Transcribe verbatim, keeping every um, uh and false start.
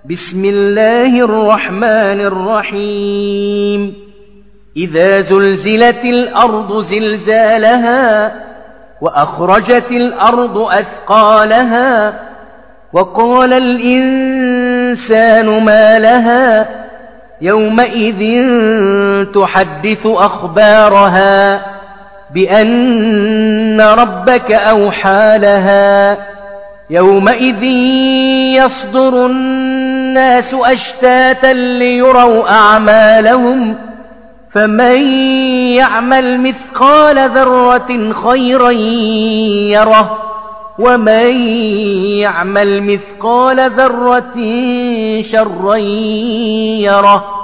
بسم الله الرحمن الرحيم إذا زلزلت الأرض زلزالها وأخرجت الأرض أثقالها وقال الإنسان ما لها يومئذ تحدث أخبارها بأن ربك أوحى لها يومئذ يصدر الناس أشتاتا ليروا أعمالهم فمن يعمل مثقال ذرة خيرا يره ومن يعمل مثقال ذرة شرا يره